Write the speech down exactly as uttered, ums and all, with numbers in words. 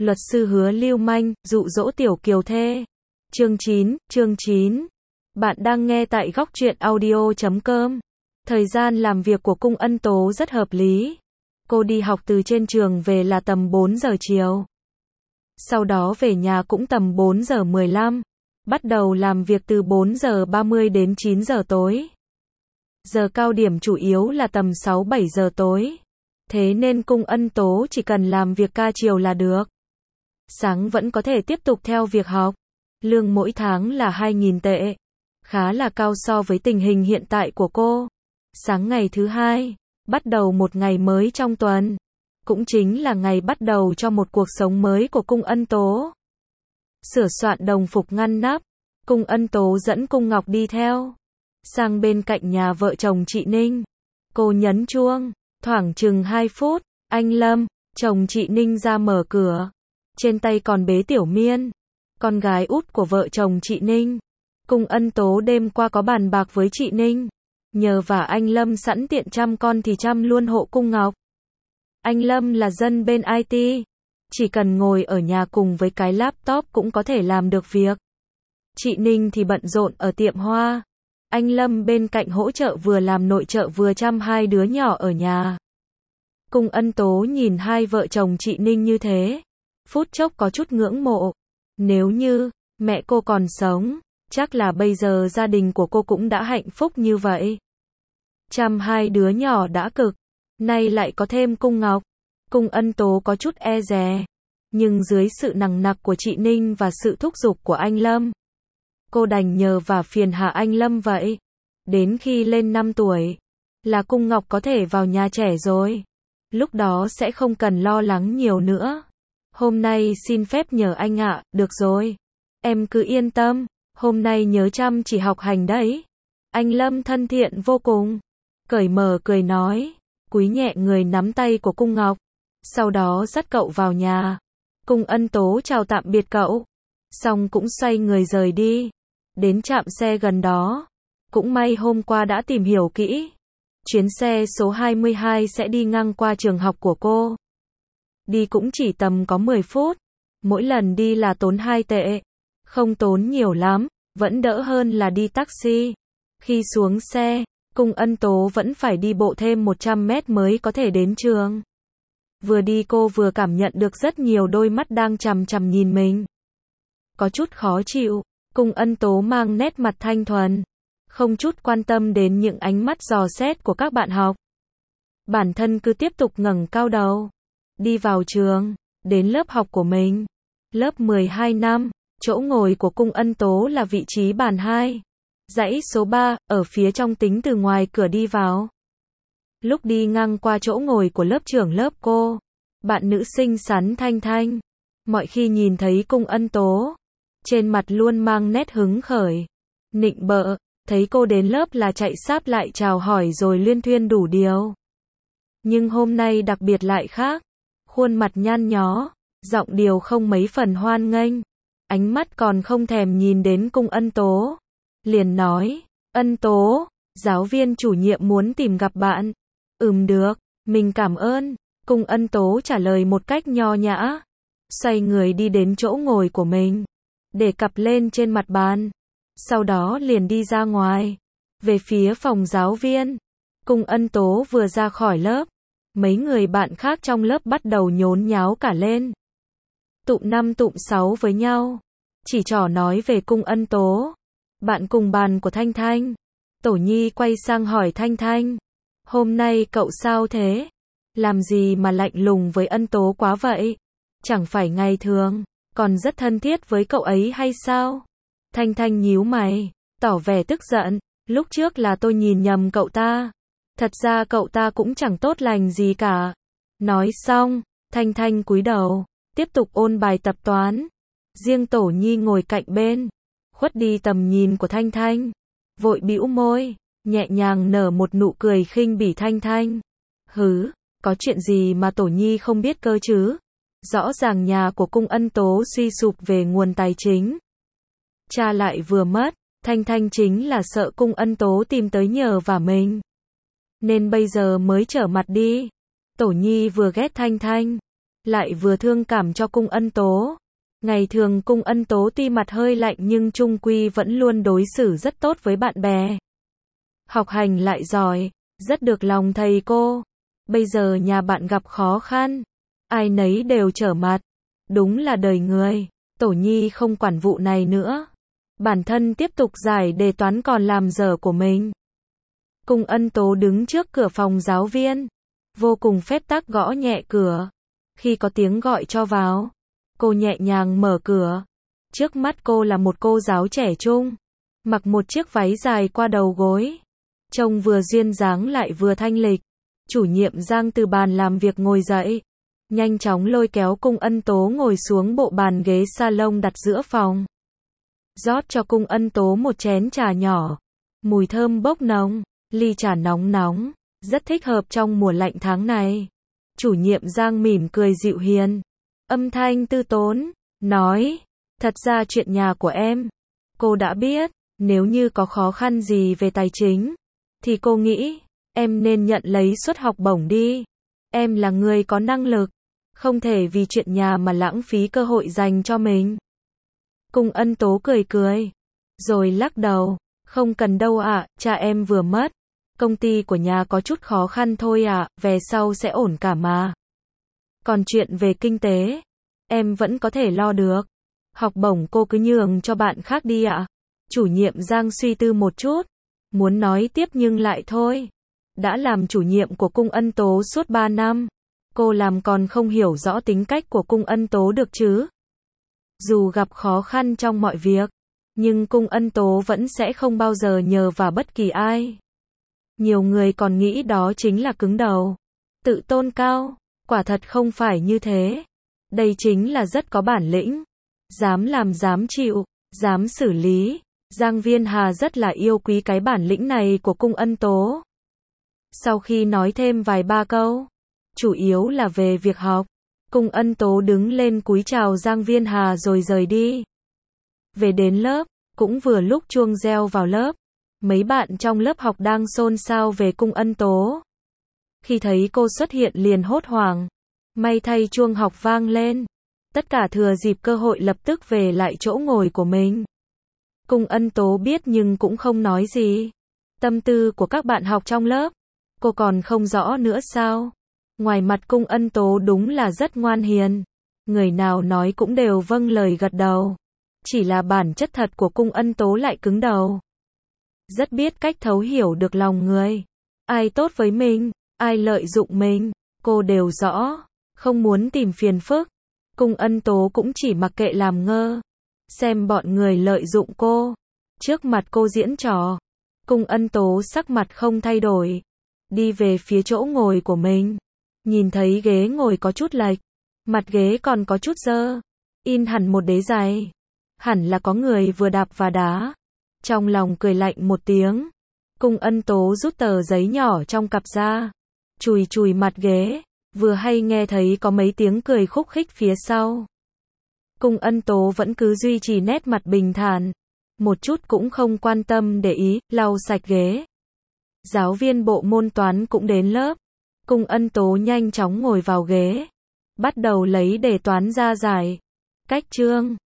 Luật sư hứa lưu manh, dụ dỗ tiểu kiều thê. Chương chín, chương chín. Bạn đang nghe tại góc truyện audio chấm com. Thời gian làm việc của Cung Ân Tố rất hợp lý. Cô đi học từ trên trường về là tầm bốn giờ chiều. Sau đó về nhà cũng tầm bốn giờ mười lăm. Bắt đầu làm việc từ bốn giờ ba mươi đến chín giờ tối. Giờ cao điểm chủ yếu là tầm sáu bảy giờ tối. Thế nên Cung Ân Tố chỉ cần làm việc ca chiều là được. Sáng vẫn có thể tiếp tục theo việc học. Lương mỗi tháng là hai nghìn tệ. Khá là cao so với tình hình hiện tại của cô. Sáng ngày thứ hai, bắt đầu một ngày mới trong tuần. Cũng chính là ngày bắt đầu cho một cuộc sống mới của Cung Ân Tố. Sửa soạn đồng phục ngăn nắp, Cung Ân Tố dẫn Cung Ngọc đi theo. Sang bên cạnh nhà vợ chồng chị Ninh. Cô nhấn chuông, thoảng chừng hai phút, anh Lâm, chồng chị Ninh ra mở cửa. Trên tay còn bế Tiểu Miên, con gái út của vợ chồng chị Ninh. Cung Ân Tố đêm qua có bàn bạc với chị Ninh. Nhờ vả anh Lâm sẵn tiện chăm con thì chăm luôn hộ Cung Ngọc. Anh Lâm là dân bên i tê. Chỉ cần ngồi ở nhà cùng với cái laptop cũng có thể làm được việc. Chị Ninh thì bận rộn ở tiệm hoa. Anh Lâm bên cạnh hỗ trợ vừa làm nội trợ vừa chăm hai đứa nhỏ ở nhà. Cung Ân Tố nhìn hai vợ chồng chị Ninh như thế. Phút chốc có chút ngưỡng mộ. Nếu như mẹ cô còn sống, chắc là bây giờ gia đình của cô cũng đã hạnh phúc như vậy. Chăm hai đứa nhỏ đã cực, nay lại có thêm Cung Ngọc. Cung Ân Tố có chút e dè. Nhưng dưới sự nằng nặc của chị Ninh và sự thúc giục của anh Lâm, cô đành nhờ và phiền hà anh Lâm vậy. Đến khi lên năm tuổi, là Cung Ngọc có thể vào nhà trẻ rồi. Lúc đó sẽ không cần lo lắng nhiều nữa. Hôm nay xin phép nhờ anh ạ, được rồi. Em cứ yên tâm, hôm nay nhớ chăm chỉ học hành đấy. Anh Lâm thân thiện vô cùng. Cởi mở cười nói, cúi nhẹ người nắm tay của Cung Ngọc. Sau đó dắt cậu vào nhà. Cung Ân Tố chào tạm biệt cậu. Xong cũng xoay người rời đi. Đến trạm xe gần đó. Cũng may hôm qua đã tìm hiểu kỹ. Chuyến xe số hai mươi hai sẽ đi ngang qua trường học của cô. Đi cũng chỉ tầm có mười phút. Mỗi lần đi là tốn hai tệ. Không tốn nhiều lắm, vẫn đỡ hơn là đi taxi. Khi xuống xe, Cung Ân Tố vẫn phải đi bộ thêm một trăm mét mới có thể đến trường. Vừa đi cô vừa cảm nhận được rất nhiều đôi mắt đang chằm chằm nhìn mình. Có chút khó chịu, Cung Ân Tố mang nét mặt thanh thuần. Không chút quan tâm đến những ánh mắt dò xét của các bạn học. Bản thân cứ tiếp tục ngẩng cao đầu. Đi vào trường, đến lớp học của mình. Lớp mười hai năm, chỗ ngồi của Cung Ân Tố là vị trí bàn hai. Dãy số ba, ở phía trong tính từ ngoài cửa đi vào. Lúc đi ngang qua chỗ ngồi của lớp trưởng lớp cô, bạn nữ xinh xắn Thanh Thanh. Mọi khi nhìn thấy Cung Ân Tố, trên mặt luôn mang nét hứng khởi, nịnh bợ. Thấy cô đến lớp là chạy sáp lại chào hỏi rồi luyên thuyên đủ điều. Nhưng hôm nay đặc biệt lại khác. Khuôn mặt nhăn nhó, giọng điệu không mấy phần hoan nghênh. Ánh mắt còn không thèm nhìn đến Cung Ân Tố. Liền nói, Ân Tố, giáo viên chủ nhiệm muốn tìm gặp bạn. Ừm được, mình cảm ơn. Cung Ân Tố trả lời một cách nho nhã. Xoay người đi đến chỗ ngồi của mình. Để cặp lên trên mặt bàn. Sau đó liền đi ra ngoài. Về phía phòng giáo viên. Cung Ân Tố vừa ra khỏi lớp. Mấy người bạn khác trong lớp bắt đầu nhốn nháo cả lên. Tụm năm tụm sáu với nhau. Chỉ trỏ nói về Cung Ân Tố. Bạn cùng bàn của Thanh Thanh. Tổ Nhi quay sang hỏi Thanh Thanh. Hôm nay cậu sao thế? Làm gì mà lạnh lùng với Ân Tố quá vậy? Chẳng phải ngày thường, còn rất thân thiết với cậu ấy hay sao? Thanh Thanh nhíu mày, tỏ vẻ tức giận. Lúc trước là tôi nhìn nhầm cậu ta. Thật ra cậu ta cũng chẳng tốt lành gì cả. Nói xong, Thanh Thanh cúi đầu, tiếp tục ôn bài tập toán. Riêng Tổ Nhi ngồi cạnh bên, khuất đi tầm nhìn của Thanh Thanh. Vội bĩu môi, nhẹ nhàng nở một nụ cười khinh bỉ Thanh Thanh. Hứ, có chuyện gì mà Tổ Nhi không biết cơ chứ? Rõ ràng nhà của Cung Ân Tố suy sụp về nguồn tài chính. Cha lại vừa mất, Thanh Thanh chính là sợ Cung Ân Tố tìm tới nhờ vả mình. Nên bây giờ mới trở mặt đi. Tổ Nhi vừa ghét Thanh Thanh, lại vừa thương cảm cho Cung Ân Tố. Ngày thường Cung Ân Tố tuy mặt hơi lạnh nhưng chung quy vẫn luôn đối xử rất tốt với bạn bè. Học hành lại giỏi, rất được lòng thầy cô. Bây giờ nhà bạn gặp khó khăn, ai nấy đều trở mặt. Đúng là đời người. Tổ Nhi không quản vụ này nữa. Bản thân tiếp tục giải đề toán còn làm dở của mình. Cung Ân Tố đứng trước cửa phòng giáo viên, vô cùng phép tắc gõ nhẹ cửa. Khi có tiếng gọi cho vào, cô nhẹ nhàng mở cửa. Trước mắt cô là một cô giáo trẻ trung, mặc một chiếc váy dài qua đầu gối, trông vừa duyên dáng lại vừa thanh lịch. Chủ nhiệm Giang từ bàn làm việc ngồi dậy, nhanh chóng lôi kéo Cung Ân Tố ngồi xuống bộ bàn ghế salon đặt giữa phòng. Rót cho Cung Ân Tố một chén trà nhỏ, mùi thơm bốc nồng, ly trà nóng nóng, rất thích hợp trong mùa lạnh tháng này. Chủ nhiệm Giang mỉm cười dịu hiền, âm thanh tư tốn, nói, thật ra chuyện nhà của em, cô đã biết, nếu như có khó khăn gì về tài chính, thì cô nghĩ, em nên nhận lấy suất học bổng đi. Em là người có năng lực, không thể vì chuyện nhà mà lãng phí cơ hội dành cho mình. Cung Ân Tố cười cười, rồi lắc đầu, không cần đâu ạ, cha em vừa mất. Công ty của nhà có chút khó khăn thôi ạ, về sau sẽ ổn cả mà. Còn chuyện về kinh tế, em vẫn có thể lo được. Học bổng cô cứ nhường cho bạn khác đi ạ. Chủ nhiệm Giang suy tư một chút, muốn nói tiếp nhưng lại thôi. Đã làm chủ nhiệm của Cung Ân Tố suốt ba năm, cô làm còn không hiểu rõ tính cách của Cung Ân Tố được chứ. Dù gặp khó khăn trong mọi việc, nhưng Cung Ân Tố vẫn sẽ không bao giờ nhờ vào bất kỳ ai. Nhiều người còn nghĩ đó chính là cứng đầu, tự tôn cao, quả thật không phải như thế. Đây chính là rất có bản lĩnh, dám làm dám chịu, dám xử lý. Giang Viên Hà rất là yêu quý cái bản lĩnh này của Cung Ân Tố. Sau khi nói thêm vài ba câu, chủ yếu là về việc học, Cung Ân Tố đứng lên cúi chào Giang Viên Hà rồi rời đi. Về đến lớp, cũng vừa lúc chuông reo vào lớp. Mấy bạn trong lớp học đang xôn xao về Cung Ân Tố. Khi thấy cô xuất hiện liền hốt hoảng. May thay chuông học vang lên. Tất cả thừa dịp cơ hội lập tức về lại chỗ ngồi của mình. Cung Ân Tố biết nhưng cũng không nói gì. Tâm tư của các bạn học trong lớp, cô còn không rõ nữa sao? Ngoài mặt Cung Ân Tố đúng là rất ngoan hiền. Người nào nói cũng đều vâng lời gật đầu. Chỉ là bản chất thật của Cung Ân Tố lại cứng đầu. Rất biết cách thấu hiểu được lòng người. Ai tốt với mình, ai lợi dụng mình, cô đều rõ. Không muốn tìm phiền phức. Cung Ân Tố cũng chỉ mặc kệ làm ngơ. Xem bọn người lợi dụng cô. Trước mặt cô diễn trò. Cung Ân Tố sắc mặt không thay đổi. Đi về phía chỗ ngồi của mình. Nhìn thấy ghế ngồi có chút lệch. Mặt ghế còn có chút dơ. In hẳn một đế giày. Hẳn là có người vừa đạp và đá. Trong lòng cười lạnh một tiếng. Cung Ân Tố rút tờ giấy nhỏ trong cặp ra. Chùi chùi mặt ghế. Vừa hay nghe thấy có mấy tiếng cười khúc khích phía sau. Cung Ân Tố vẫn cứ duy trì nét mặt bình thản. Một chút cũng không quan tâm để ý, lau sạch ghế. Giáo viên bộ môn toán cũng đến lớp. Cung Ân Tố nhanh chóng ngồi vào ghế. Bắt đầu lấy đề toán ra giải. Cách chương.